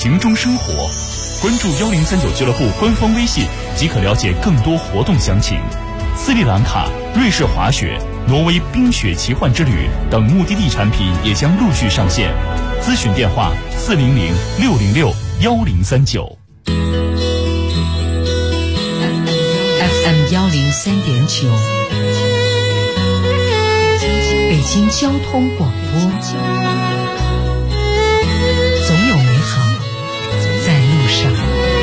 情中生活。关注1039俱乐部官方微信即可了解更多活动详情。斯里兰卡、瑞士滑雪、挪威冰雪奇幻之旅等目的地产品也将陆续上线。咨询电话400-606-1039。 FM 103.9，北京交通广播，总有美好在路上。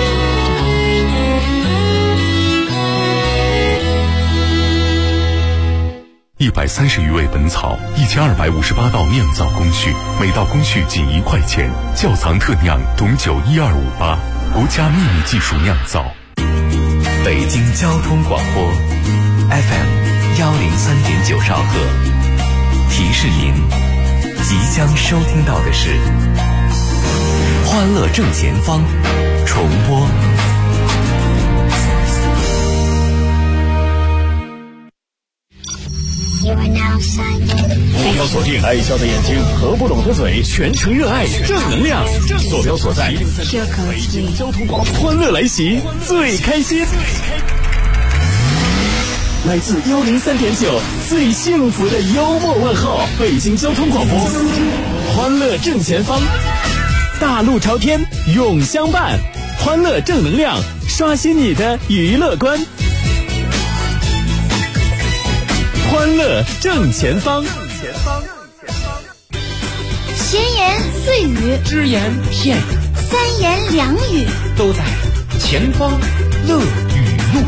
130余味本草，1258道酿造工序，每道工序仅1块钱。窖藏特酿董酒12588，国家秘密技术酿造。 北京交通广播 FM 103.9兆赫，提示您即将收听到的是欢乐正前方重播。 目标锁定爱笑的眼睛和不懂的嘴，全程热爱正能量。坐标所在北京交通广播，欢乐来袭，最开心。来自103.9最幸福的幽默问候，北京交通广播，欢乐正前方，大路朝天永相伴，欢乐正能量，刷新你的娱乐观。欢乐正前方， 闲言碎语， 只言片语， 三言两语， 都在前方乐语录。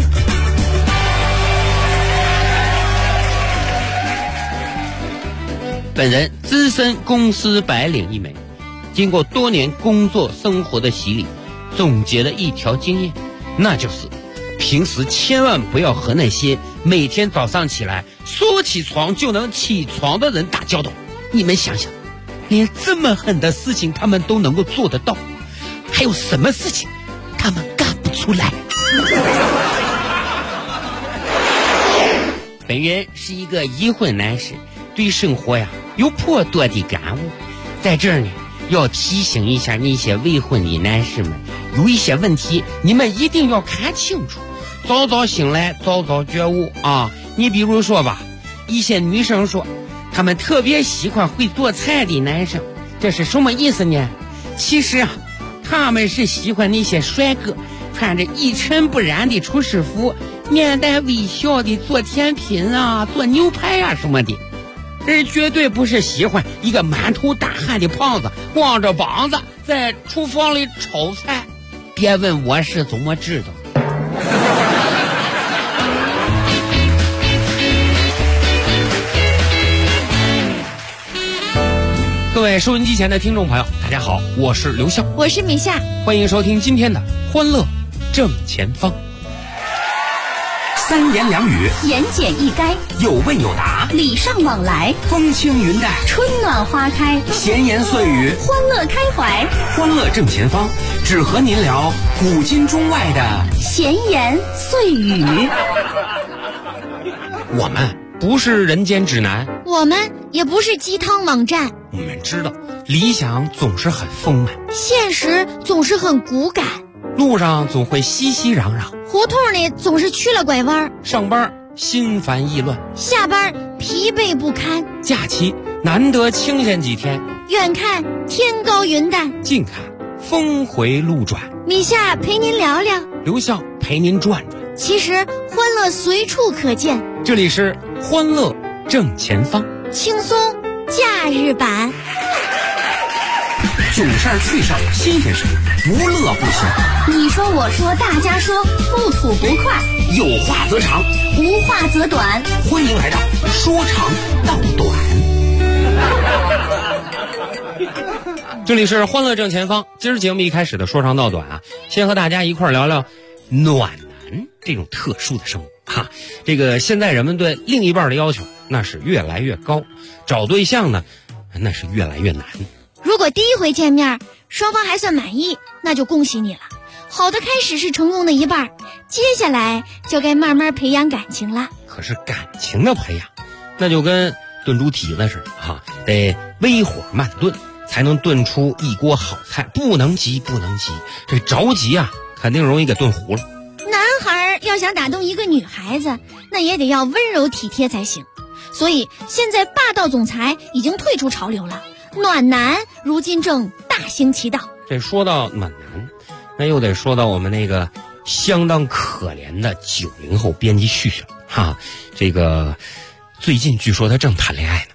本人资深公司白领一枚，经过多年工作生活的洗礼，总结了一条经验，那就是平时千万不要和那些每天早上起来说起床就能起床的人打交道。你们想想，连这么狠的事情他们都能够做得到，还有什么事情他们干不出来？本人是一个已婚男士，对生活呀有颇多的感悟。在这儿呢，要提醒一下那些未婚的男士们，有一些问题你们一定要看清楚，早早醒来，早早觉悟啊！你比如说吧，一些女生说她们特别喜欢会做菜的男生，这是什么意思呢？其实啊，他们是喜欢那些帅哥穿着一尘不染的厨师服，面带微笑的做甜品啊，做牛排啊什么的，而绝对不是喜欢一个满头大汗的胖子光着膀子在厨房里炒菜。别问我是怎么知道。各位收音机前的听众朋友，大家好，我是刘笑， 我是米夏， 欢迎收听今天的欢乐正前方。 三言两语， 言简意赅， 有问有答， 礼尚往来， 风轻云淡， 春暖花开， 闲言碎语， 欢乐开怀。 欢乐正前方，只和您聊古今中外的闲言碎语。 我们不是人间指南， 我们也不是鸡汤网站， 我们知道理想总是很丰满， 现实总是很骨感， 路上总会熙熙攘攘， 胡同里总是曲了拐弯， 上班心烦意乱， 下班疲惫不堪， 假期难得清闲几天， 远看天高云淡， 近看峰回路转。 米夏陪您聊聊， 刘笑陪您转转， 其实欢乐随处可见。 这里是欢乐正前方， 轻松假日版。 囧事儿趣事儿新鲜事，不乐不行。 你说我说大家说，不吐不快， 有话则长， 无话则短。 欢迎来到说长道短。 这里是欢乐正前方。今儿节目一开始的说长道短啊，先和大家一块儿聊聊暖男这种特殊的生物哈。这个现在人们对另一半的要求那是越来越高，找对象呢那是越来越难。 如果第一回见面双方还算满意，那就恭喜你了，好的开始是成功的一半，接下来就该慢慢培养感情了。 可是感情的培养那就跟炖猪蹄子似的哈，得微火慢炖， 才能炖出一锅好菜。不能急，不能急，这着急啊，肯定容易给炖糊了。 男孩要想打动一个女孩子，那也得要温柔体贴才行。所以现在霸道总裁已经退出潮流了，暖男如今正大行其道。 这说到暖男，那又得说到我们那个相当可怜的90后编辑旭旭哈。这个最近据说他正谈恋爱呢。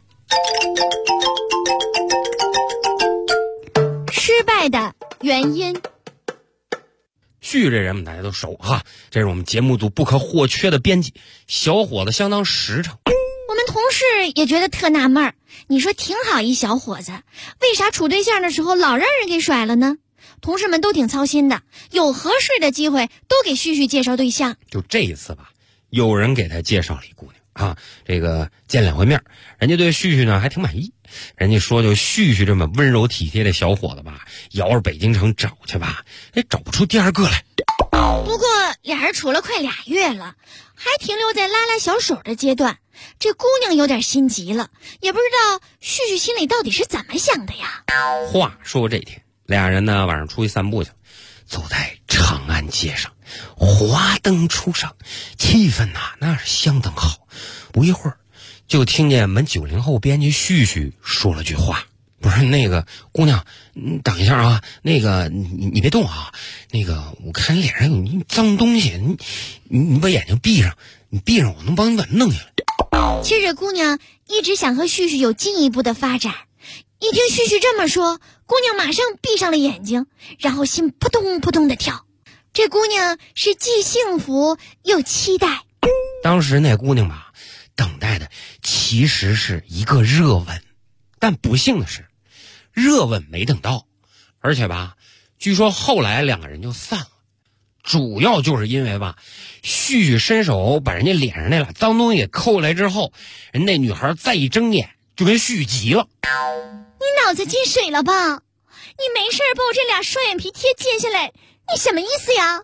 失败的原因。 旭这人们大家都熟哈，这是我们节目组不可或缺的编辑，小伙子相当实诚。 我们同事也觉得特纳闷儿，你说挺好一小伙子，为啥处对象的时候老让人给甩了呢？同事们都挺操心的，有合适的机会都给旭旭介绍对象。 就这一次吧，有人给他介绍了一姑娘啊，这个见2回面，人家对旭旭呢还挺满意。人家说就旭旭这么温柔体贴的小伙子吧，要是北京城找去吧，也找不出第二个来。 不过俩人处了快2月了，还停留在拉拉小手的阶段，这姑娘有点心急了，也不知道旭旭心里到底是怎么想的呀。 话说这天，俩人呢晚上出去散步去，走在长安街上，华灯初上，气氛那是相当好。不一会儿，就听见我们90后编辑旭旭说了句话：“不是那个姑娘，你等一下啊，那个你别动啊，那个我看你脸上有脏东西，你把眼睛闭上，你闭上我能帮你把它弄下来。” 其实这姑娘一直想和旭旭有进一步的发展，一听旭旭这么说，姑娘马上闭上了眼睛，然后心扑通扑通的跳。这姑娘是既幸福又期待。 当时那姑娘吧，等待的其实是一个热吻，但不幸的是，热吻没等到，而且吧，据说后来2个人就散了，主要就是因为吧，旭旭伸手把人家脸上那俩脏东西给扣来之后，人那女孩再一睁眼，就跟旭旭急了：“ 你脑子进水了吧？你没事把我这俩双眼皮贴揭下来，你什么意思呀？”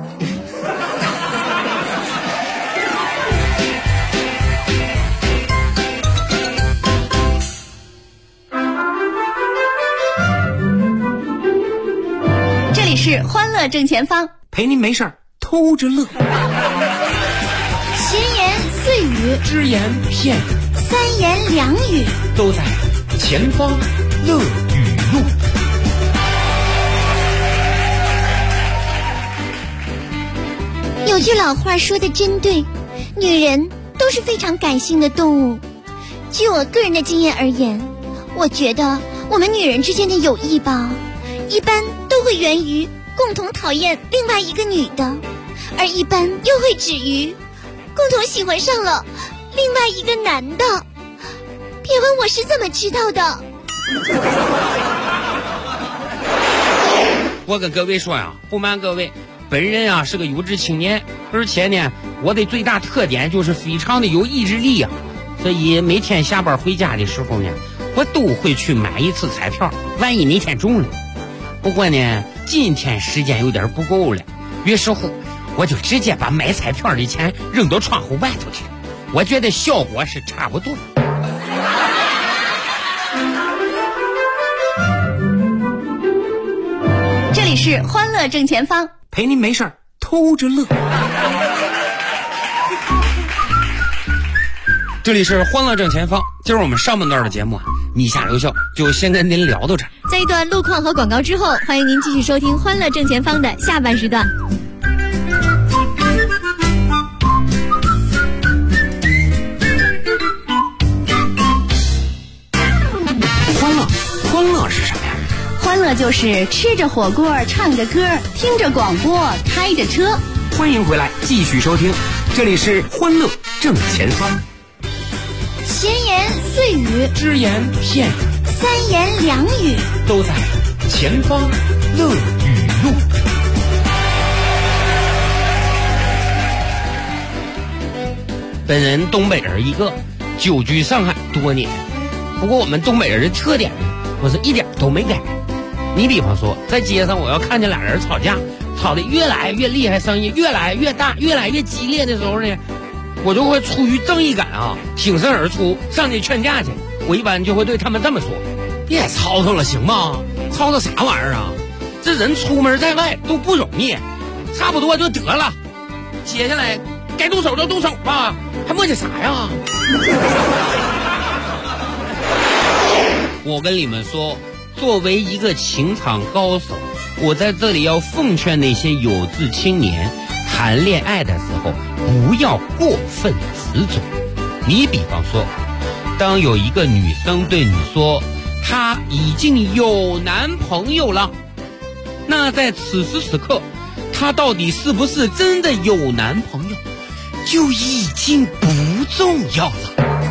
这里是欢乐正前方， 陪您没事儿偷着乐， 闲言碎语， 只言片语， 三言两语， 都在前方乐语录。 有句老话说的真对，女人都是非常感性的动物。据我个人的经验而言，我觉得我们女人之间的友谊吧，一般都会源于共同讨厌另外一个女的，而一般又会止于共同喜欢上了另外一个男的。别问我是怎么知道的。 我跟各位说呀，不瞒各位，本人啊是个有志青年，而且呢，我的最大特点就是非常的有意志力啊，所以每天下班回家的时候呢，我都会去买一次彩票，万一哪天中了。不过呢，今天时间有点不够了，于是乎我就直接把买彩票的钱扔到窗户外头去，我觉得效果是差不多。 这里是欢乐正前方， 陪您没事儿偷着乐。这里是欢乐正前方，今儿我们上半段的节目啊，米下留校就先跟您聊到这儿。 在一段路况和广告之后，欢迎您继续收听欢乐正前方的下半时段。 欢乐是什么呀？ 欢乐就是吃着火锅，唱着歌，听着广播，开着车。 欢迎回来，继续收听，这里是欢乐正前方。 闲言碎语， 只言片语， 三言两语， 都在前方乐语录。本人东北人一个，久居上海多年。不过我们东北人的特点呢，我是一点都没改。你比方说，在街上我要看见俩人吵架，吵得越来越厉害，声音越来越大，越来越激烈的时候呢，我就会出于正义感啊，挺身而出，上去劝架去。我一般就会对他们这么说： 别吵吵了行吗？吵吵啥玩意儿啊？这人出门在外都不容易，差不多就得了。接下来该动手就动手吧，还磨叽啥呀？我跟你们说，作为一个情场高手，我在这里要奉劝那些有志青年，谈恋爱的时候不要过分执着。你比方说，当有一个女生对你说她已经有男朋友了，那在此时此刻，她到底是不是真的有男朋友就已经不重要了。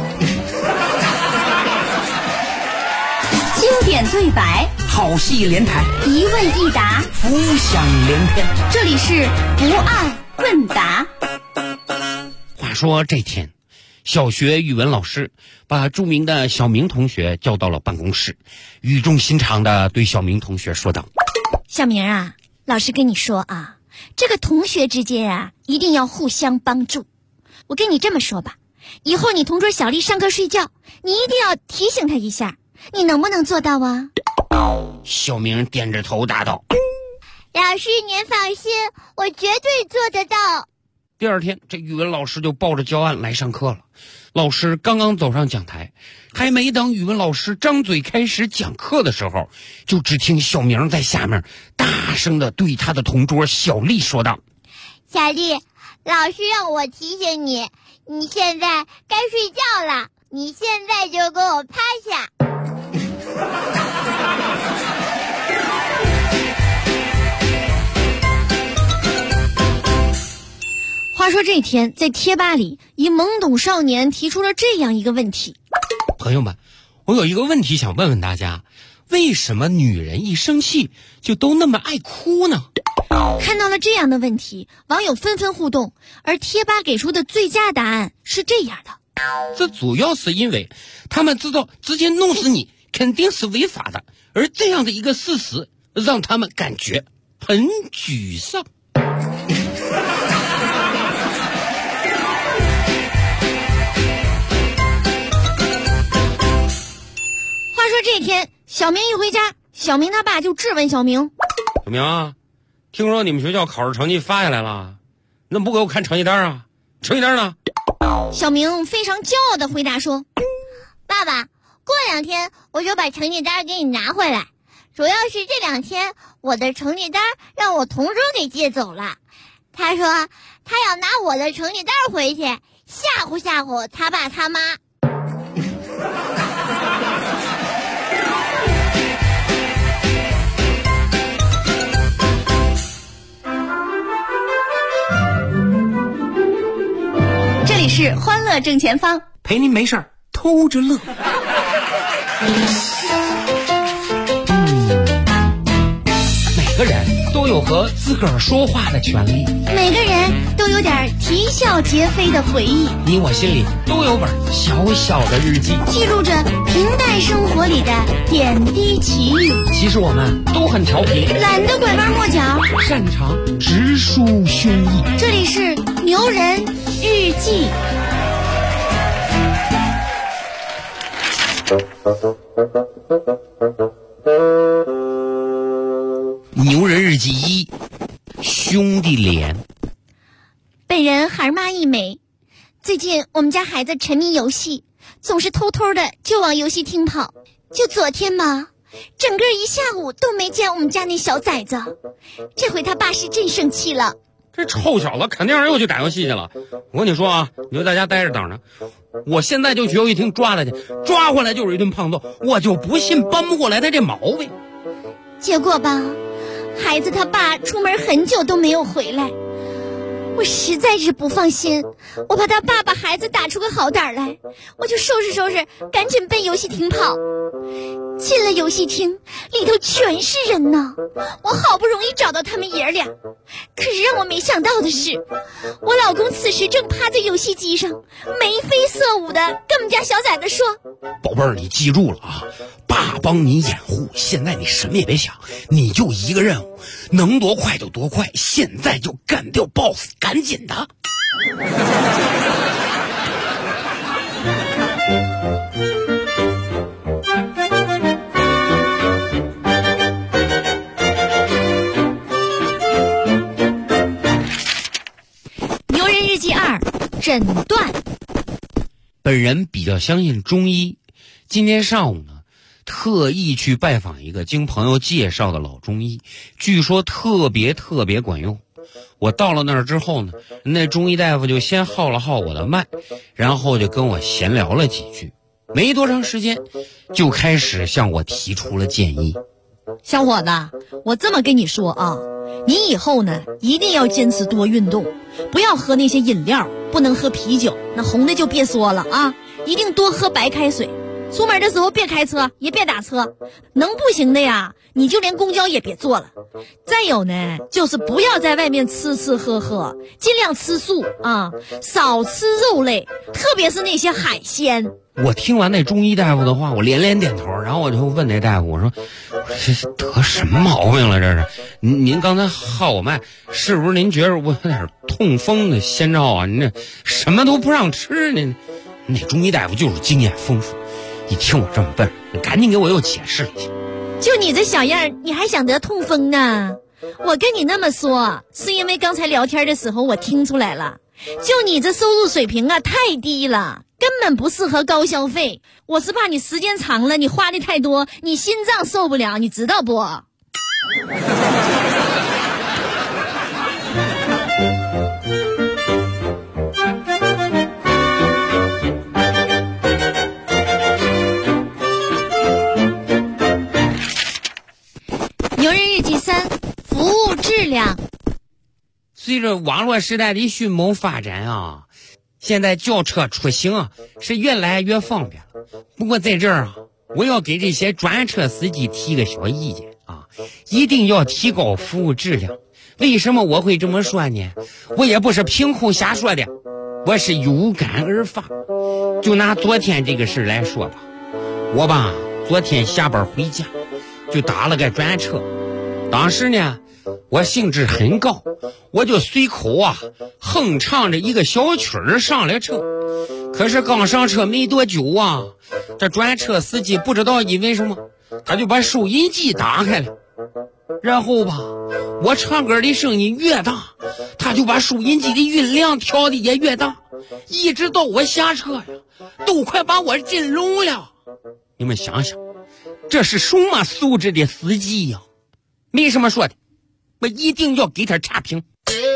经典对白， 好戏连台， 一问一答， 浮想联翩。 这里是不二问答。 话说这天，小学语文老师把著名的小明同学叫到了办公室，语重心长地对小明同学说道： 小明啊，老师跟你说啊，这个同学之间啊，一定要互相帮助。我跟你这么说吧，以后你同桌小丽上课睡觉，你一定要提醒她一下，你能不能做到啊？ 小明点着头答道： 老师您放心，我绝对做得到。 第二天，这语文老师就抱着教案来上课了。老师刚刚走上讲台，还没等语文老师张嘴开始讲课的时候，就只听小明在下面大声地对他的同桌小丽说道： 小丽，老师让我提醒你，你现在该睡觉了，你现在就给我趴下。话说这天，在贴吧里，一懵懂少年提出了这样一个问题： 朋友们，我有一个问题想问问大家，为什么女人一生气就都那么爱哭呢？ 看到了这样的问题，网友纷纷互动，而贴吧给出的最佳答案是这样的： 这主要是因为他们知道直接弄死你肯定是违法的，而这样的一个事实让他们感觉很沮丧。 话说这天，小明一回家，小明他爸就质问小明： 小明啊，听说你们学校考试成绩发下来了，你怎么不给我看成绩单啊？成绩单呢？ 小明非常骄傲地回答说：爸爸，过2天我就把成绩单给你拿回来，主要是这2天我的成绩单让我同桌给借走了，他说他要拿我的成绩单回去吓唬吓唬他爸他妈。 这里是欢乐正前方， 陪您没事儿偷着乐。每个人都有和自个儿说话的权利， 每个人都有点啼笑皆非的回忆， 你我心里都有本小小的日记， 记录着平淡生活里的点滴奇遇。 其实我们都很调皮， 懒得拐弯抹角， 擅长直抒胸臆。 这里是牛人日记。 牛人日记1，兄弟连。 本人孩妈一枚，最近我们家孩子沉迷游戏，总是偷偷的就往游戏厅跑。就昨天嘛，整个一下午都没见我们家那小崽子，这回他爸是真生气了。 这臭小子肯定又去打游戏去了。我跟你说啊，你就在家待着等着，我现在就去游戏厅抓他去，抓回来就是一顿胖揍，我就不信扳不过来他这毛病。 结果吧，孩子他爸出门很久都没有回来，我实在是不放心，我怕他爸把孩子打出个好胆来，我就收拾收拾，赶紧奔游戏厅跑。进了游戏厅，里头全是人呢，我好不容易找到他们爷俩，可是让我没想到的是，我老公此时正趴在游戏机上，眉飞色舞的跟我们家小崽子说： 宝贝儿，你记住了啊，爸帮你掩护，现在你什么也别想，你就一个任务，能多快就多快，现在就干掉 BOSS， 赶紧的。 诊断。 本人比较相信中医，今天上午呢，特意去拜访一个经朋友介绍的老中医，据说特别管用。我到了那儿之后呢，那中医大夫就先号了号我的脉，然后就跟我闲聊了几句，没多长时间就开始向我提出了建议。 小伙子，我这么跟你说啊，你以后呢一定要坚持多运动，不要喝那些饮料，不能喝啤酒，那红的就别说了啊，一定多喝白开水。出门的时候别开车，也别打车，能不行的呀，你就连公交也别坐了。再有呢，就是不要在外面吃喝，尽量吃素啊，少吃肉类，特别是那些海鲜。 我听完那中医大夫的话，我连点头，然后我就问那大夫，我说这得什么毛病了？这是您刚才号我脉，是不是您觉得我有点痛风的先兆啊？您这什么都不让吃呢？那中医大夫就是经验丰富，一听我这么问，赶紧给我又解释了一下。 就你这小样，你还想得痛风呢？我跟你那么说，是因为刚才聊天的时候我听出来了，就你这收入水平啊太低了，根本不适合高消费。我是怕你时间长了，你花的太多，你心脏受不了，你知道不？ 牛人日记3，服务质量。 随着网络时代的迅猛发展啊，现在叫车出行啊是越来越方便了。不过在这儿啊，我要给这些专车司机提个小意见啊，一定要提高服务质量。为什么我会这么说呢？我也不是凭空瞎说的，我是有感而发。就拿昨天这个事来说吧，我吧昨天下班回家就打了个专车，当时呢我兴致很高，我就随口哼唱着一个小曲儿上了车。可是刚上车没多久啊，这专车司机不知道因为什么，他就把收音机打开了，然后吧我唱歌的声音越大，他就把收音机的音量调的也越大，一直到我下车呀，都快把我震聋了。你们想想，这是什么素质的司机呀？没什么说的，我一定要给他差评。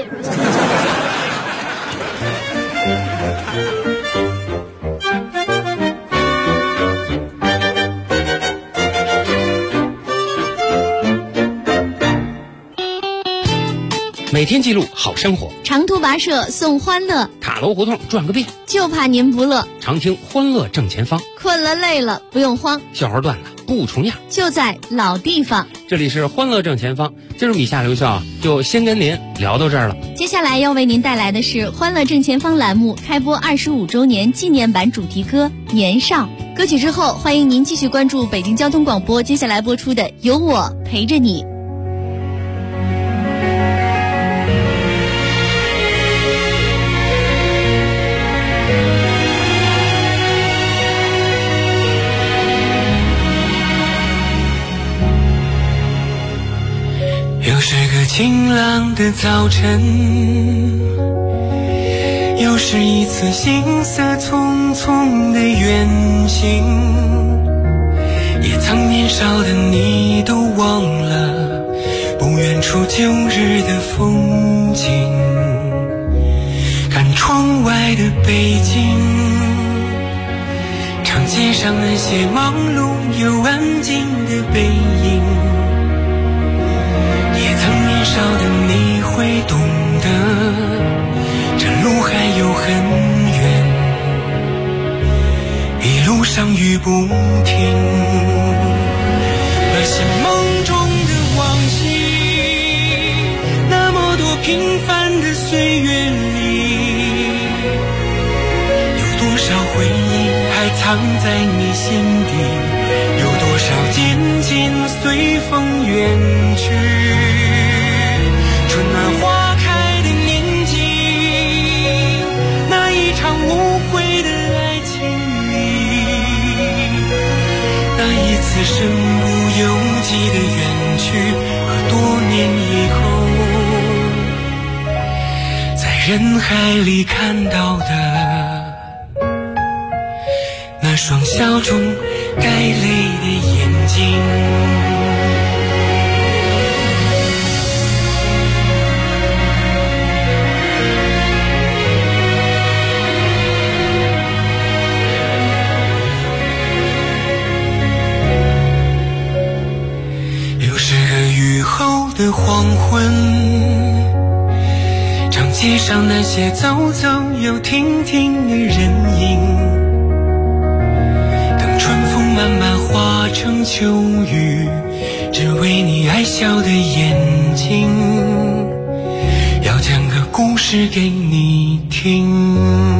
每天记录好生活， 长途跋涉送欢乐， 塔楼胡同转个遍， 就怕您不乐。 常听欢乐正前方， 困了累了不用慌， 笑话段子不重样， 就在老地方。 这里是欢乐正前方，今儿米夏刘笑就先跟您聊到这儿了。 接下来要为您带来的是欢乐正前方栏目开播25周年纪念版主题歌《年少》。歌曲之后，欢迎您继续关注北京交通广播接下来播出的《有我陪着你》。 又是个晴朗的早晨，又是一次行色匆匆的远行，也曾年少的你都忘了不远处旧日的风景。看窗外的北京，长街上那些忙碌又安静的背影，年少的你会懂得，这路还有很远，一路上雨不停。那些梦中的往昔，那么多平凡的岁月里，有多少回忆还藏在你心底，有多少渐渐随风远去。春暖花开的年纪，那一场无悔的爱情里，那一次身不由己的远去，和多年以后在人海里看到的那双笑中带泪的眼睛。又是个雨后的黄昏，长街上那些走走又停停的人影，等春风慢慢化成秋雨，只为你爱笑的眼睛，要讲个故事给你听。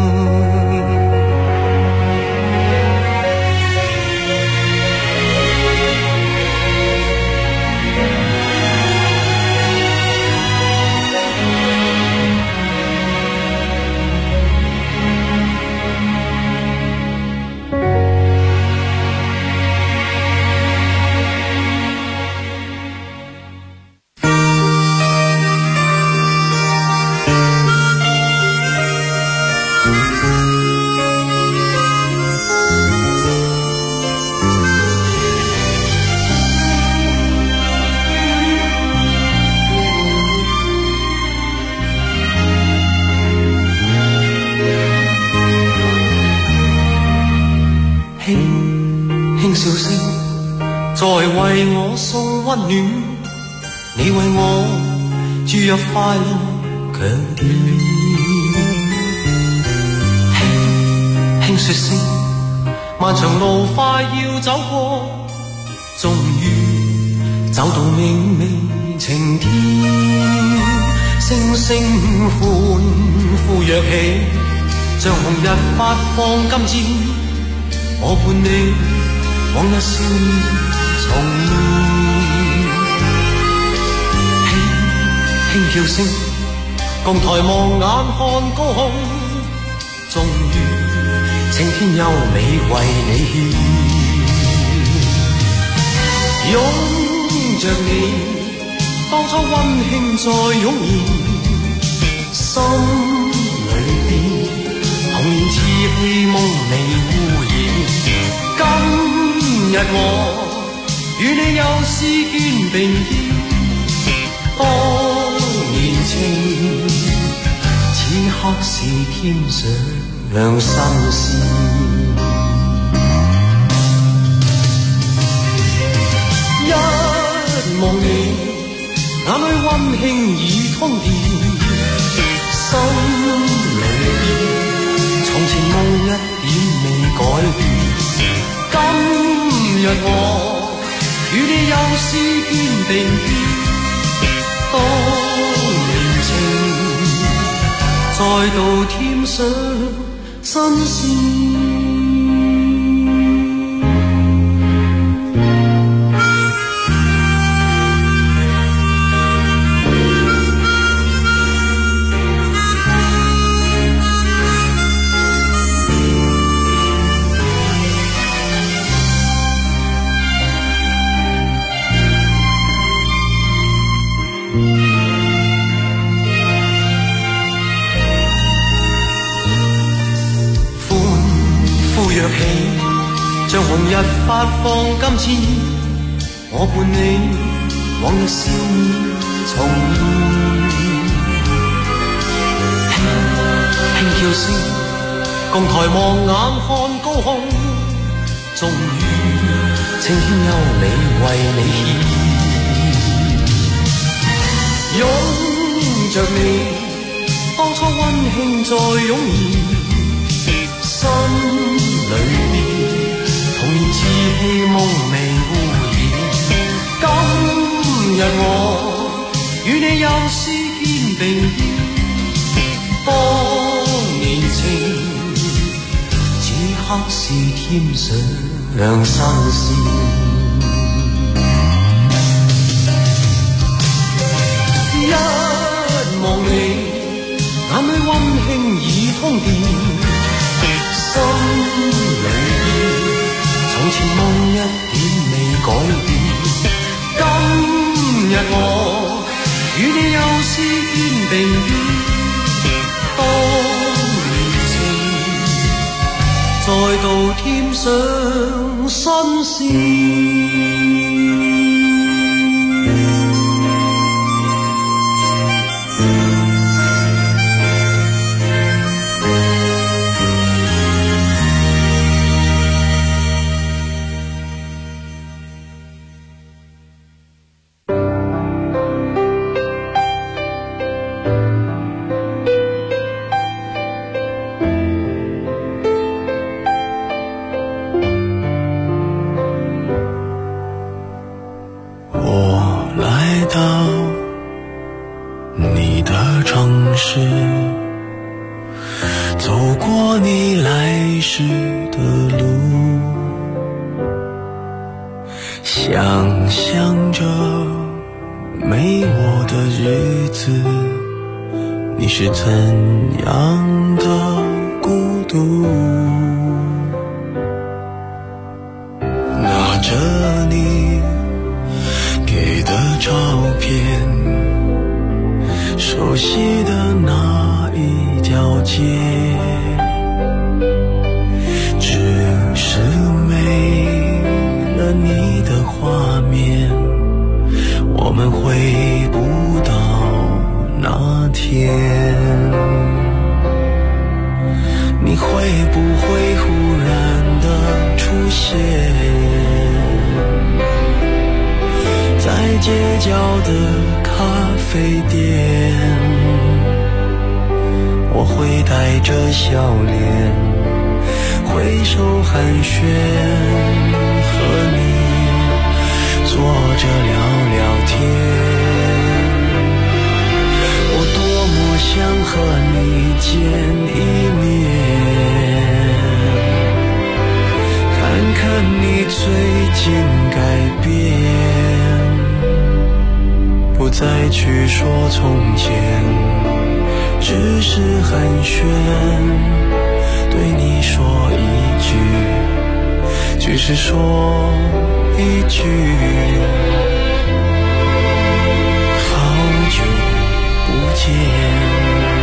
笑聲在為我送溫暖，你為我注入快樂強電。輕輕說聲，漫長路快要走過，終於走到明媚晴天。星星歡呼躍起，像紅日發放金箭，我伴你往那少年重現，輕輕叫聲，共抬望眼看高空，終於青天優美為你獻。擁着你，當初溫馨再湧現，心裏邊童年稚氣夢未污染。今日我與你又是肩並肩，當年情此刻是添上新鮮。一望你眼裏溫馨已通電，心裏邊從前夢一點未改變。今日我與你又是肩並肩，當年情再度添上新鮮。像紅日發放金箭，我伴你往日笑面重現。輕叫聲，共抬望眼看高空，終於青天優美為你獻。擁着你，當初溫馨再湧現，心裏邊童年稚氣夢未污染。今日我與你又是肩並肩，當年情此刻是添上新鮮。一望你眼裏溫馨已通電，心裏從前夢一點未改變。今日我與你又是肩並肩， 當年情，再度添上新鮮。 走过你来时的路，想象着没我的日子，你是怎样的孤独。拿着你给的照片，熟悉的那一条街，只是没了你的画面，我们回不到那天。你会不会忽然的出现在街角的咖啡店？我会带着笑脸挥手寒暄，和你坐着聊聊天。我多么想和你见一面，看看你最近改变，不再去说从前，只是寒暄，对你说一句，只是说一句，好久不见。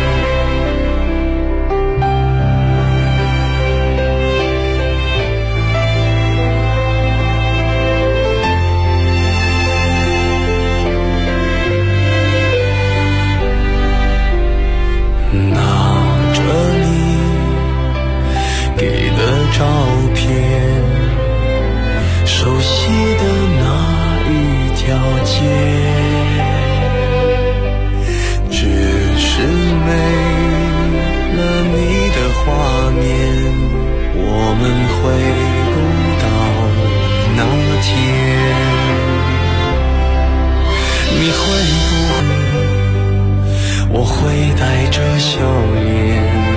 照片，熟悉的那一条街，只是没了你的画面，我们回不到那天。你会不会，我会带着笑脸